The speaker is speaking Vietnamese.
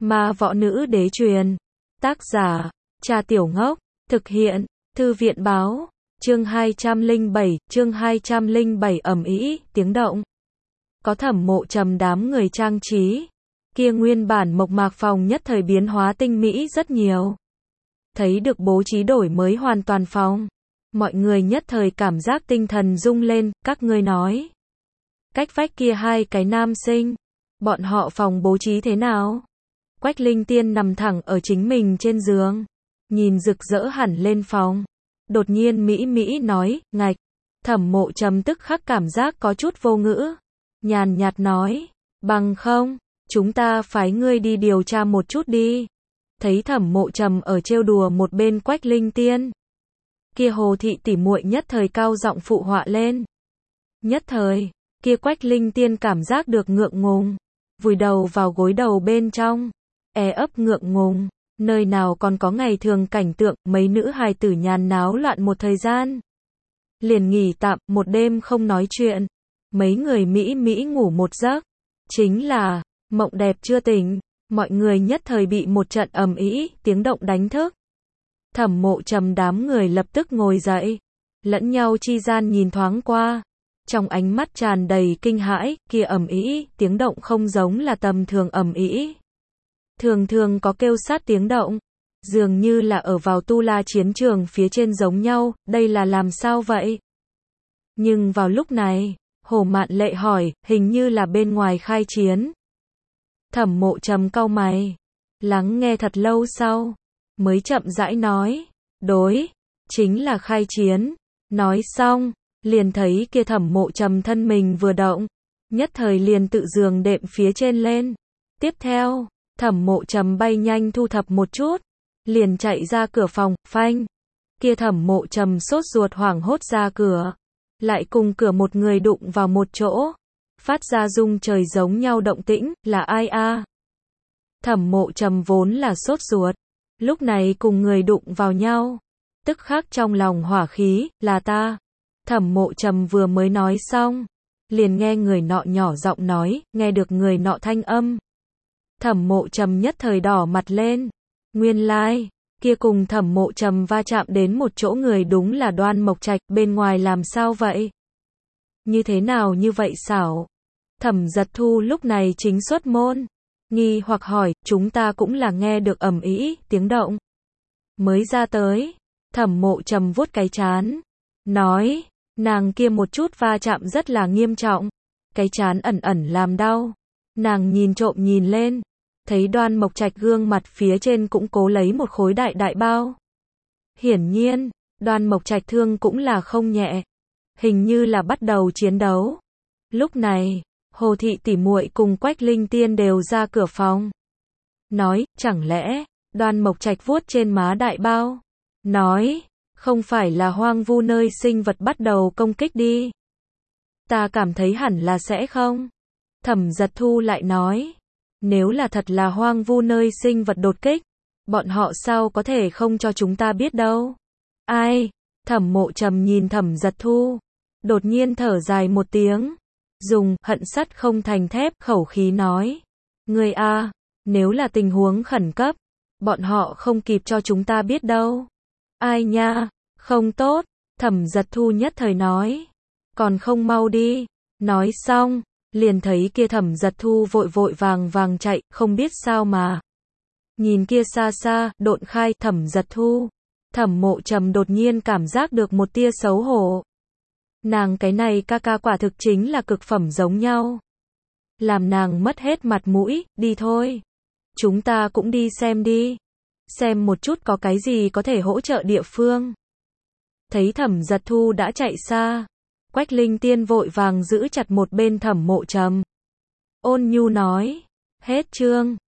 Ma võ nữ đế truyền. Tác giả, Trà Tiểu Ngốc. Thực hiện, Thư viện báo. Chương 207 ầm ĩ, tiếng động. Có Thẩm Mộ Trầm đám người trang trí. Kia nguyên bản mộc mạc phòng nhất thời biến hóa tinh mỹ rất nhiều. Thấy được bố trí đổi mới hoàn toàn phòng. Mọi người nhất thời cảm giác tinh thần rung lên, các ngươi nói. Cách vách kia hai cái nam sinh. Bọn họ phòng bố trí thế nào? Quách Linh Tiên nằm thẳng ở chính mình trên giường. Nhìn rực rỡ hẳn lên phòng. Đột nhiên Mỹ Mỹ nói, ngạch. Thẩm Mộ Trầm tức khắc cảm giác có chút vô ngữ. Nhàn nhạt nói, bằng không, chúng ta phái ngươi đi điều tra một chút đi. Thấy Thẩm Mộ Trầm ở trêu đùa một bên Quách Linh Tiên. Kia Hồ thị tỉ muội nhất thời cao giọng phụ họa lên. Nhất thời, kia Quách Linh Tiên cảm giác được ngượng ngùng. Vùi đầu vào gối đầu bên trong. Ấp ngượng ngùng. Nơi nào còn có ngày thường cảnh tượng, mấy nữ hài tử nhàn náo loạn một thời gian. Liền nghỉ tạm, một đêm không nói chuyện. Mấy người Mỹ Mỹ ngủ một giấc. Chính là, mộng đẹp chưa tỉnh. Mọi người nhất thời bị một trận ầm ĩ, tiếng động đánh thức. Thẩm Mộ Trầm đám người lập tức ngồi dậy. Lẫn nhau chi gian nhìn thoáng qua. Trong ánh mắt tràn đầy kinh hãi, kia ầm ĩ, tiếng động không giống là tầm thường ầm ĩ. Thường thường có kêu sát tiếng động, dường như là ở vào tu la chiến trường phía trên giống nhau, đây là làm sao vậy? Nhưng vào lúc này, Hồ Mạn Lệ hỏi, hình như là bên ngoài khai chiến. Thẩm Mộ Trầm cau mày, lắng nghe thật lâu sau, mới chậm rãi nói, đối, chính là khai chiến. Nói xong, liền thấy kia Thẩm Mộ Trầm thân mình vừa động, nhất thời liền tự giường đệm phía trên lên. Tiếp theo, Thẩm Mộ Trầm bay nhanh thu thập một chút, liền chạy ra cửa phòng, phanh. Kia Thẩm Mộ Trầm sốt ruột hoảng hốt ra cửa, lại cùng cửa một người đụng vào một chỗ, phát ra rung trời giống nhau động tĩnh, là ai a? Thẩm Mộ Trầm vốn là sốt ruột, lúc này cùng người đụng vào nhau, tức khắc trong lòng hỏa khí, là ta. Thẩm Mộ Trầm vừa mới nói xong, liền nghe người nọ nhỏ giọng nói, nghe được người nọ thanh âm. Thẩm Mộ Trầm nhất thời đỏ mặt lên. Nguyên lai, kia cùng Thẩm Mộ Trầm va chạm đến một chỗ người đúng là Đoan Mộc Trạch, bên ngoài làm sao vậy? Như thế nào như vậy xảo? Thẩm Giật Thu lúc này chính xuất môn, nghi hoặc hỏi, chúng ta cũng là nghe được ầm ĩ, tiếng động. Mới ra tới, Thẩm Mộ Trầm vuốt cái trán, nói, nàng kia một chút va chạm rất là nghiêm trọng, cái trán ẩn ẩn làm đau. Nàng nhìn trộm nhìn lên, thấy Đoan Mộc Trạch gương mặt phía trên cũng cố lấy một khối đại đại bao. Hiển nhiên, Đoan Mộc Trạch thương cũng là không nhẹ, hình như là bắt đầu chiến đấu. Lúc này, Hồ thị tỉ muội cùng Quách Linh Tiên đều ra cửa phòng. Nói, chẳng lẽ, Đoan Mộc Trạch vuốt trên má đại bao. Nói, không phải là hoang vu nơi sinh vật bắt đầu công kích đi. Ta cảm thấy hẳn là sẽ không. Thẩm Giật Thu lại nói, nếu là thật là hoang vu nơi sinh vật đột kích, bọn họ sao có thể không cho chúng ta biết đâu. Ai? Thẩm Mộ Trầm nhìn Thẩm Giật Thu, đột nhiên thở dài một tiếng, dùng hận sắt không thành thép khẩu khí nói, ngươi a, nếu là tình huống khẩn cấp, bọn họ không kịp cho chúng ta biết đâu. Ai nha, không tốt. Thẩm Giật Thu nhất thời nói, còn không mau đi. Nói xong, liền thấy kia Thẩm Giật Thu vội vội vàng chạy, không biết sao mà. Nhìn kia xa xa, độn khai Thẩm Giật Thu. Thẩm Mộ Trầm đột nhiên cảm giác được một tia xấu hổ. Nàng cái này ca ca quả thực chính là cực phẩm giống nhau. Làm nàng mất hết mặt mũi, đi thôi. Chúng ta cũng đi xem đi. Xem một chút có cái gì có thể hỗ trợ địa phương. Thấy Thẩm Giật Thu đã chạy xa, Quách Linh Tiên vội vàng giữ chặt một bên Thẩm Mộ Trầm. Ôn nhu nói, hết chương.